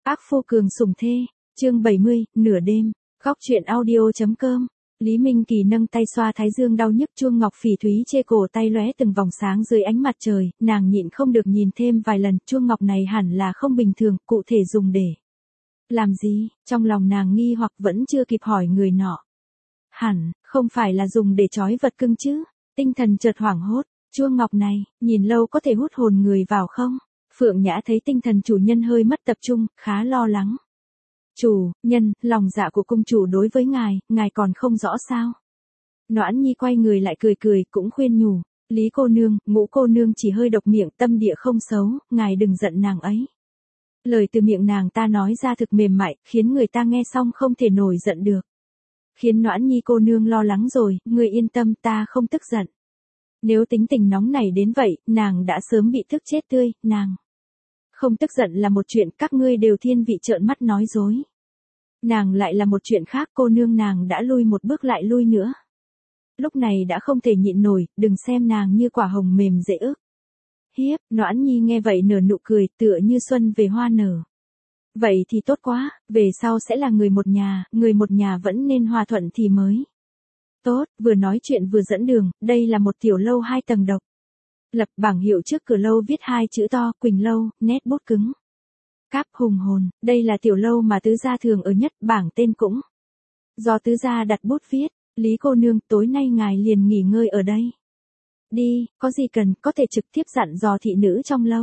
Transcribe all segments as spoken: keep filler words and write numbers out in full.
Ác phu cường sủng thê, chương bảy mươi, nửa đêm, góc truyện audio.com. Lý Minh Kỳ nâng tay xoa thái dương đau nhức, chuông ngọc phỉ thúy chê cổ tay lóe từng vòng sáng dưới ánh mặt trời, nàng nhịn không được nhìn thêm vài lần, chuông ngọc này hẳn là không bình thường, cụ thể dùng để làm gì, trong lòng nàng nghi hoặc vẫn chưa kịp hỏi người nọ. Hẳn, không phải là dùng để trói vật cưng chứ, tinh thần chợt hoảng hốt, chuông ngọc này, nhìn lâu có thể hút hồn người vào không? Phượng Nhã thấy tinh thần chủ nhân hơi mất tập trung, khá lo lắng. Chủ, nhân, lòng dạ của cung chủ đối với ngài, ngài còn không rõ sao? Noãn Nhi quay người lại cười cười, cũng khuyên nhủ. Lý cô nương, Ngũ cô nương chỉ hơi độc miệng, tâm địa không xấu, ngài đừng giận nàng ấy. Lời từ miệng nàng ta nói ra thực mềm mại, khiến người ta nghe xong không thể nổi giận được. Khiến Noãn Nhi cô nương lo lắng rồi, người yên tâm, ta không tức giận. Nếu tính tình nóng này đến vậy, nàng đã sớm bị tức chết tươi, nàng. Không tức giận là một chuyện, các ngươi đều thiên vị trợn mắt nói dối. Nàng lại là một chuyện khác, cô nương nàng đã lui một bước lại lui nữa. Lúc này đã không thể nhịn nổi, đừng xem nàng như quả hồng mềm dễ ức. Hiếp, Noãn Nhi nghe vậy nở nụ cười, tựa như xuân về hoa nở. Vậy thì tốt quá, về sau sẽ là người một nhà, người một nhà vẫn nên hòa thuận thì mới. Tốt, vừa nói chuyện vừa dẫn đường, đây là một tiểu lâu hai tầng độc. Lập bảng hiệu trước cửa lâu viết hai chữ to, Quỳnh Lâu, nét bút cứng. Cáp hùng hồn, đây là tiểu lâu mà tứ gia thường ở nhất, bảng tên cũng do tứ gia đặt bút viết. Lý cô nương, tối nay ngài liền nghỉ ngơi ở đây. Đi, có gì cần, có thể trực tiếp dặn dò thị nữ trong lâu.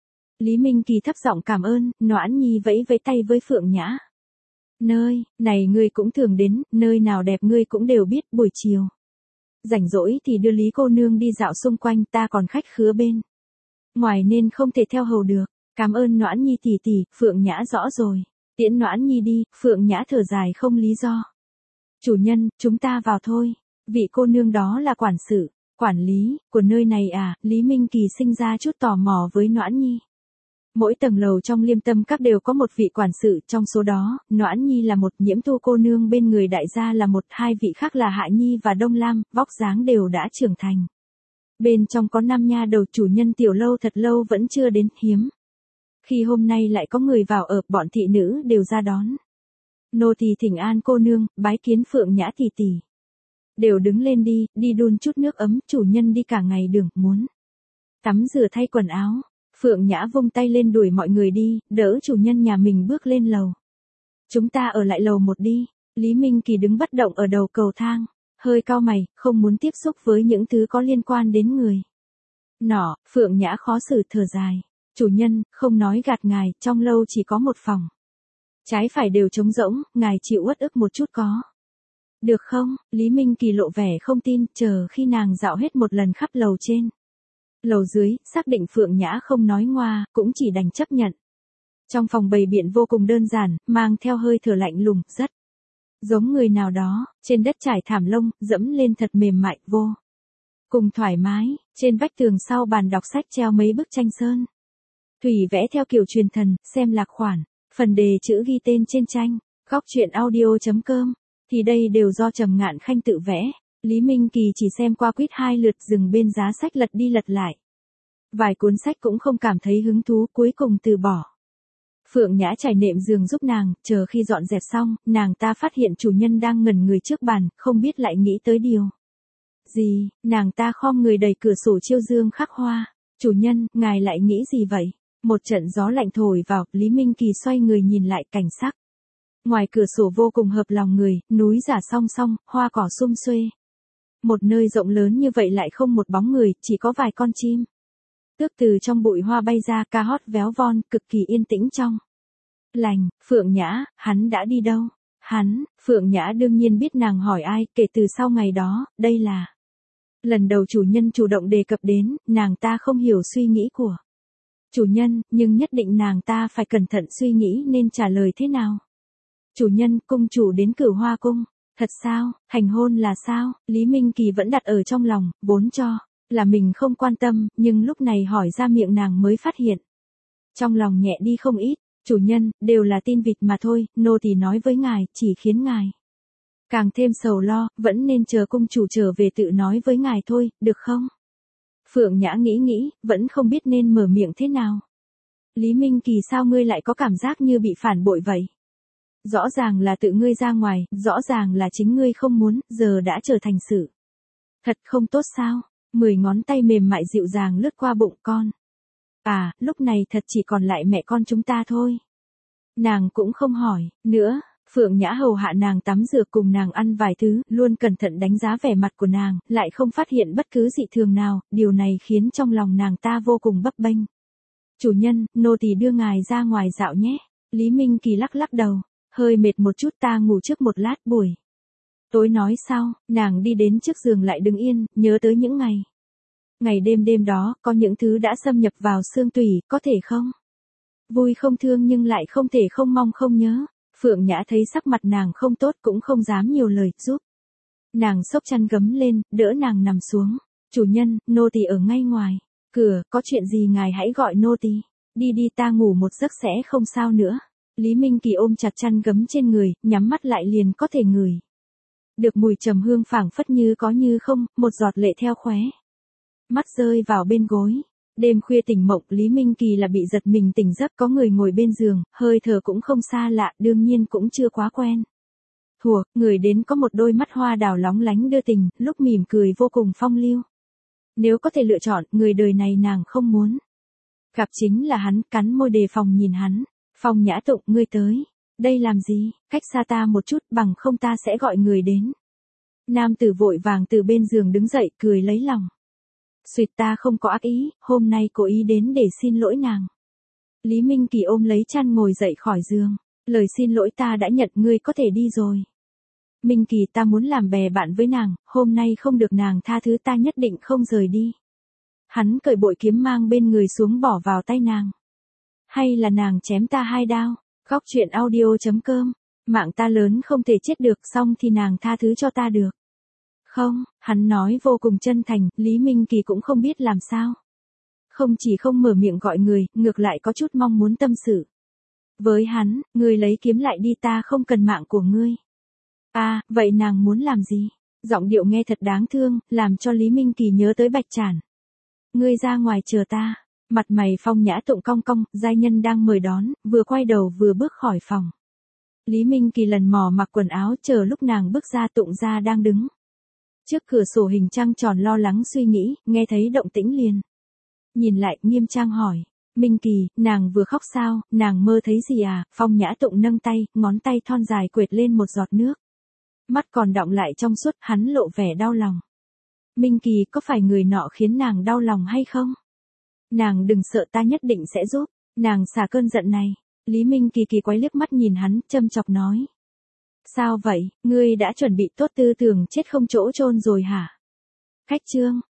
Lý Minh Kỳ thấp giọng cảm ơn, Noãn Nhi vẫy vẫy tay với Phượng Nhã. Nơi, này ngươi cũng thường đến, nơi nào đẹp ngươi cũng đều biết, buổi chiều. Rảnh rỗi thì đưa Lý cô nương đi dạo xung quanh, ta còn khách khứa bên ngoài nên không thể theo hầu được. Cảm ơn Noãn Nhi tỷ tỷ, Phượng Nhã rõ rồi. Tiễn Noãn Nhi đi, Phượng Nhã thở dài không lý do. Chủ nhân, chúng ta vào thôi. Vị cô nương đó là quản sự, quản lý, của nơi này à? Lý Minh Kỳ sinh ra chút tò mò với Noãn Nhi. Mỗi tầng lầu trong Liêm Tâm Các đều có một vị quản sự, trong số đó, Noãn Nhi là một, Nhiễm Thu cô nương bên người đại gia là một, hai vị khác là Hạ Nhi và Đông Lam, vóc dáng đều đã trưởng thành. Bên trong có năm nha đầu, chủ nhân tiểu lâu thật lâu vẫn chưa đến, hiếm. Khi hôm nay lại có người vào ở, bọn thị nữ đều ra đón. Nô tỳ thỉnh an cô nương, bái kiến Phượng Nhã tỷ tỷ. Đều đứng lên đi, đi đun chút nước ấm, chủ nhân đi cả ngày đường, muốn tắm rửa thay quần áo. Phượng Nhã vung tay lên đuổi mọi người đi, đỡ chủ nhân nhà mình bước lên lầu. Chúng ta ở lại lầu một đi. Lý Minh Kỳ đứng bất động ở đầu cầu thang, hơi cau mày, không muốn tiếp xúc với những thứ có liên quan đến người nọ. Phượng Nhã khó xử thở dài. Chủ nhân, không nói gạt ngài, trong lâu chỉ có một phòng. Trái phải đều trống rỗng, ngài chịu uất ức một chút có được không? Lý Minh Kỳ lộ vẻ không tin, chờ khi nàng dạo hết một lần khắp lầu trên, lầu dưới, xác định Phượng Nhã không nói ngoa, cũng chỉ đành chấp nhận. Trong phòng bày biện vô cùng đơn giản, mang theo hơi thở lạnh lùng, rất giống người nào đó, trên đất trải thảm lông, dẫm lên thật mềm mại, vô cùng thoải mái, trên vách tường sau bàn đọc sách treo mấy bức tranh sơn thủy vẽ theo kiểu truyền thần, xem lạc khoản, phần đề chữ ghi tên trên tranh, góc truyện audio.com, thì đây đều do Trầm Ngạn Khanh tự vẽ. Lý Minh Kỳ chỉ xem qua quýt hai lượt, dừng bên giá sách lật đi lật lại. Vài cuốn sách cũng không cảm thấy hứng thú, cuối cùng từ bỏ. Phượng Nhã trải nệm giường giúp nàng, chờ khi dọn dẹp xong, nàng ta phát hiện chủ nhân đang ngẩn người trước bàn, không biết lại nghĩ tới điều gì, nàng ta khom người đẩy cửa sổ chiêu dương khắc hoa. Chủ nhân, ngài lại nghĩ gì vậy? Một trận gió lạnh thổi vào, Lý Minh Kỳ xoay người nhìn lại cảnh sắc. Ngoài cửa sổ vô cùng hợp lòng người, núi giả song song, hoa cỏ sum xuê. Một nơi rộng lớn như vậy lại không một bóng người, chỉ có vài con chim tước từ trong bụi hoa bay ra, ca hót véo von, cực kỳ yên tĩnh trong lành. Phượng Nhã, hắn đã đi đâu? Hắn, Phượng Nhã đương nhiên biết nàng hỏi ai, kể từ sau ngày đó, đây là lần đầu chủ nhân chủ động đề cập đến, nàng ta không hiểu suy nghĩ của chủ nhân, nhưng nhất định nàng ta phải cẩn thận suy nghĩ nên trả lời thế nào. Chủ nhân, cung chủ đến Cửu Hoa cung. Thật sao, hành hôn là sao? Lý Minh Kỳ vẫn đặt ở trong lòng, vốn cho là mình không quan tâm, nhưng lúc này hỏi ra miệng nàng mới phát hiện. Trong lòng nhẹ đi không ít, chủ nhân, đều là tin vịt mà thôi, nô tỳ nói với ngài, chỉ khiến ngài càng thêm sầu lo, vẫn nên chờ cung chủ trở về tự nói với ngài thôi, được không? Phượng Nhã nghĩ nghĩ, vẫn không biết nên mở miệng thế nào. Lý Minh Kỳ sao ngươi lại có cảm giác như bị phản bội vậy? Rõ ràng là tự ngươi ra ngoài, rõ ràng là chính ngươi không muốn, giờ đã trở thành sự. Thật không tốt sao? Mười ngón tay mềm mại dịu dàng lướt qua bụng con. À, lúc này thật chỉ còn lại mẹ con chúng ta thôi. Nàng cũng không hỏi, nữa, Phượng Nhã hầu hạ nàng tắm rửa cùng nàng ăn vài thứ, luôn cẩn thận đánh giá vẻ mặt của nàng, lại không phát hiện bất cứ dị thường nào, điều này khiến trong lòng nàng ta vô cùng bấp bênh. Chủ nhân, nô tỳ đưa ngài ra ngoài dạo nhé. Lý Minh Kỳ lắc lắc đầu, hơi mệt một chút, ta ngủ trước một lát buổi. Tối nói sau, nàng đi đến trước giường lại đứng yên, nhớ tới những ngày. Ngày đêm đêm đó, có những thứ đã xâm nhập vào xương tủy, có thể không? Vui không thương nhưng lại không thể không mong không nhớ. Phượng Nhã thấy sắc mặt nàng không tốt cũng không dám nhiều lời, giúp. Nàng xốc chăn gấm lên, đỡ nàng nằm xuống. Chủ nhân, nô tỳ ở ngay ngoài. Cửa, có chuyện gì ngài hãy gọi nô tỳ. Đi đi, ta ngủ một giấc sẽ không sao nữa. Lý Minh Kỳ ôm chặt chăn gấm trên người, nhắm mắt lại liền có thể ngửi được mùi trầm hương phảng phất như có như không, một giọt lệ theo khóe mắt rơi vào bên gối. Đêm khuya tỉnh mộng, Lý Minh Kỳ là bị giật mình tỉnh giấc, có người ngồi bên giường, hơi thở cũng không xa lạ, đương nhiên cũng chưa quá quen thuộc, người đến có một đôi mắt hoa đào lóng lánh đưa tình, lúc mỉm cười vô cùng phong lưu. Nếu có thể lựa chọn, người đời này nàng không muốn gặp chính là hắn, cắn môi đề phòng nhìn hắn. Phong Nhã Tụng, ngươi tới đây làm gì? Cách xa ta một chút, bằng không ta sẽ gọi người đến. Nam tử vội vàng từ bên giường đứng dậy, cười lấy lòng. Xuyệt, ta không có ác ý, hôm nay cố ý đến để xin lỗi nàng. Lý Minh Kỳ ôm lấy chăn ngồi dậy khỏi giường. Lời xin lỗi ta đã nhận, ngươi có thể đi rồi. Minh Kỳ, ta muốn làm bè bạn với nàng, hôm nay không được nàng tha thứ, ta nhất định không rời đi. Hắn cởi bội kiếm mang bên người xuống bỏ vào tay nàng. Hay là nàng chém ta hai đao? Góc truyện audio chấm com. Mạng ta lớn không thể chết được, xong thì nàng tha thứ cho ta được. Không, hắn nói vô cùng chân thành, Lý Minh Kỳ cũng không biết làm sao. Không chỉ không mở miệng gọi người, ngược lại có chút mong muốn tâm sự. Với hắn, ngươi lấy kiếm lại đi, ta không cần mạng của ngươi. À, vậy nàng muốn làm gì? Giọng điệu nghe thật đáng thương, làm cho Lý Minh Kỳ nhớ tới Bạch Trản. Ngươi ra ngoài chờ ta. Mặt mày Phong Nhã Tụng cong cong, giai nhân đang mời đón, vừa quay đầu vừa bước khỏi phòng. Lý Minh Kỳ lần mò mặc quần áo, chờ lúc nàng bước ra, Tụng gia đang đứng trước cửa sổ hình trăng tròn lo lắng suy nghĩ, nghe thấy động tĩnh liền nhìn lại, nghiêm trang hỏi. Minh Kỳ, nàng vừa khóc sao, nàng mơ thấy gì à? Phong Nhã Tụng nâng tay, ngón tay thon dài quệt lên một giọt nước. Mắt còn đọng lại trong suốt, hắn lộ vẻ đau lòng. Minh Kỳ, có phải người nọ khiến nàng đau lòng hay không? Nàng đừng sợ, ta nhất định sẽ giúp. Nàng xả cơn giận này. Lý Minh Kỳ kỳ quái liếc mắt nhìn hắn, châm chọc nói. Sao vậy, ngươi đã chuẩn bị tốt tư tưởng chết không chỗ chôn rồi hả? Khách trương,